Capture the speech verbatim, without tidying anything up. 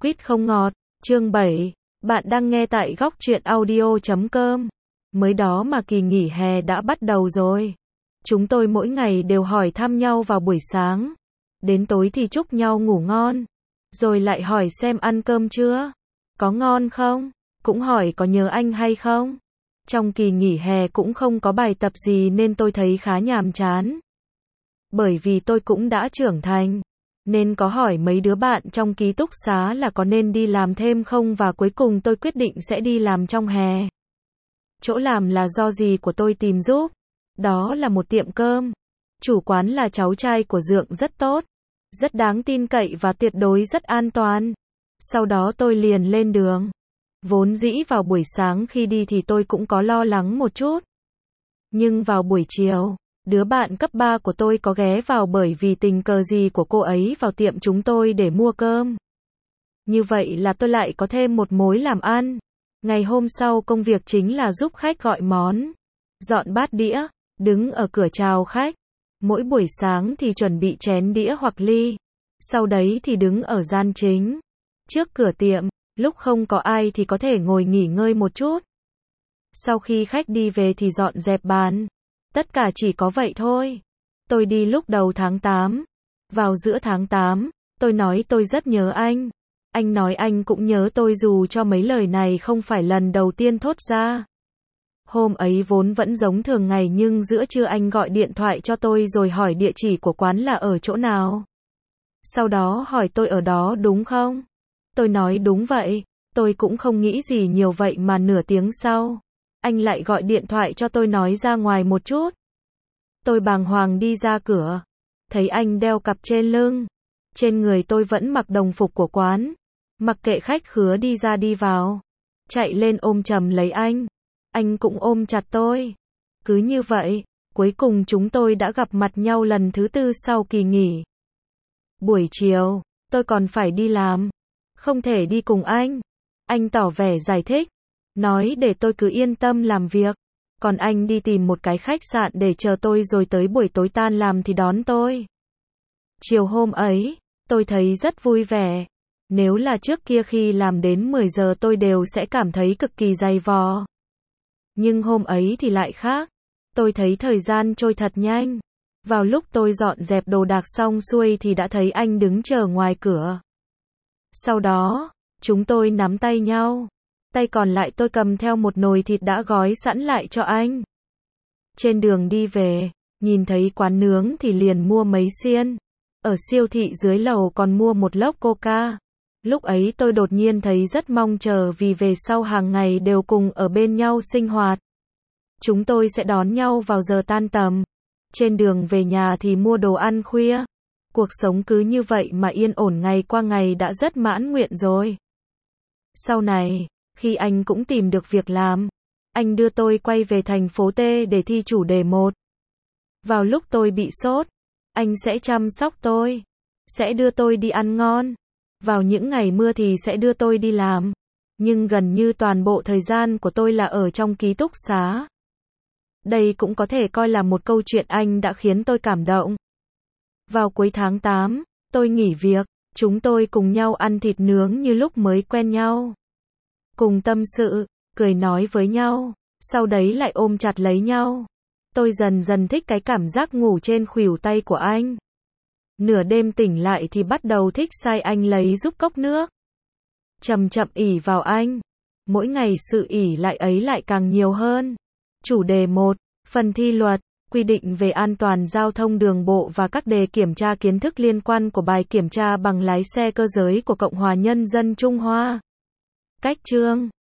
Quýt không ngọt, chương bảy. Bạn đang nghe tại góc truyện audio chấm com. Mới đó mà kỳ nghỉ hè đã bắt đầu rồi. Chúng tôi mỗi ngày đều hỏi thăm nhau vào buổi sáng. Đến tối thì chúc nhau ngủ ngon. Rồi lại hỏi xem ăn cơm chưa? Có ngon không? Cũng hỏi có nhớ anh hay không? Trong kỳ nghỉ hè cũng không có bài tập gì nên tôi thấy khá nhàm chán. Bởi vì tôi cũng đã trưởng thành. Nên có hỏi mấy đứa bạn trong ký túc xá là có nên đi làm thêm không và cuối cùng tôi quyết định sẽ đi làm trong hè. Chỗ làm là do dì của tôi tìm giúp. Đó là một tiệm cơm. Chủ quán là cháu trai của Dượng rất tốt, rất đáng tin cậy và tuyệt đối rất an toàn. Sau đó tôi liền lên đường. Vốn dĩ vào buổi sáng khi đi thì tôi cũng có lo lắng một chút. Nhưng vào buổi chiều, đứa bạn cấp ba của tôi có ghé vào bởi vì tình cờ gì của cô ấy vào tiệm chúng tôi để mua cơm. Như vậy là tôi lại có thêm một mối làm ăn. Ngày hôm sau công việc chính là giúp khách gọi món, dọn bát đĩa, đứng ở cửa chào khách. Mỗi buổi sáng thì chuẩn bị chén đĩa hoặc ly. Sau đấy thì đứng ở gian chính, trước cửa tiệm, lúc không có ai thì có thể ngồi nghỉ ngơi một chút. Sau khi khách đi về thì dọn dẹp bàn. Tất cả chỉ có vậy thôi. Tôi đi lúc đầu tháng tám. Vào giữa tháng tám, tôi nói tôi rất nhớ anh. Anh nói anh cũng nhớ tôi dù cho mấy lời này không phải lần đầu tiên thốt ra. Hôm ấy vốn vẫn giống thường ngày nhưng giữa trưa anh gọi điện thoại cho tôi rồi hỏi địa chỉ của quán là ở chỗ nào. Sau đó hỏi tôi ở đó đúng không? Tôi nói đúng vậy. Tôi cũng không nghĩ gì nhiều vậy mà nửa tiếng sau, anh lại gọi điện thoại cho tôi nói ra ngoài một chút. Tôi bàng hoàng đi ra cửa. Thấy anh đeo cặp trên lưng. Trên người tôi vẫn mặc đồng phục của quán. Mặc kệ khách khứa đi ra đi vào. Chạy lên ôm chầm lấy anh. Anh cũng ôm chặt tôi. Cứ như vậy, cuối cùng chúng tôi đã gặp mặt nhau lần thứ tư sau kỳ nghỉ. Buổi chiều, tôi còn phải đi làm. Không thể đi cùng anh. Anh tỏ vẻ giải thích. Nói để tôi cứ yên tâm làm việc. Còn anh đi tìm một cái khách sạn để chờ tôi rồi tới buổi tối tan làm thì đón tôi. Chiều hôm ấy, tôi thấy rất vui vẻ. Nếu là trước kia khi làm đến mười giờ tôi đều sẽ cảm thấy cực kỳ dày vò. Nhưng hôm ấy thì lại khác. Tôi thấy thời gian trôi thật nhanh. Vào lúc tôi dọn dẹp đồ đạc xong xuôi thì đã thấy anh đứng chờ ngoài cửa. Sau đó, chúng tôi nắm tay nhau. Tay còn lại tôi cầm theo một nồi thịt đã gói sẵn lại cho anh. Trên đường đi về, nhìn thấy quán nướng thì liền mua mấy xiên. Ở siêu thị dưới lầu còn mua một lốc coca. Lúc ấy tôi đột nhiên thấy rất mong chờ vì về sau hàng ngày đều cùng ở bên nhau sinh hoạt. Chúng tôi sẽ đón nhau vào giờ tan tầm. Trên đường về nhà thì mua đồ ăn khuya. Cuộc sống cứ như vậy mà yên ổn ngày qua ngày đã rất mãn nguyện rồi. Sau này, khi anh cũng tìm được việc làm, anh đưa tôi quay về thành phố T để thi chủ đề một. Vào lúc tôi bị sốt, anh sẽ chăm sóc tôi, sẽ đưa tôi đi ăn ngon. Vào những ngày mưa thì sẽ đưa tôi đi làm. Nhưng gần như toàn bộ thời gian của tôi là ở trong ký túc xá. Đây cũng có thể coi là một câu chuyện anh đã khiến tôi cảm động. Vào cuối tháng tám, tôi nghỉ việc, chúng tôi cùng nhau ăn thịt nướng như lúc mới quen nhau. Cùng tâm sự, cười nói với nhau, sau đấy lại ôm chặt lấy nhau. Tôi dần dần thích cái cảm giác ngủ trên khuỷu tay của anh. Nửa đêm tỉnh lại thì bắt đầu thích sai anh lấy giúp cốc nước. Chậm chậm ỷ vào anh. Mỗi ngày sự ỷ lại ấy lại càng nhiều hơn. Chủ đề một, phần thi luật, quy định về an toàn giao thông đường bộ và các đề kiểm tra kiến thức liên quan của bài kiểm tra bằng lái xe cơ giới của Cộng hòa Nhân dân Trung Hoa. Cách chương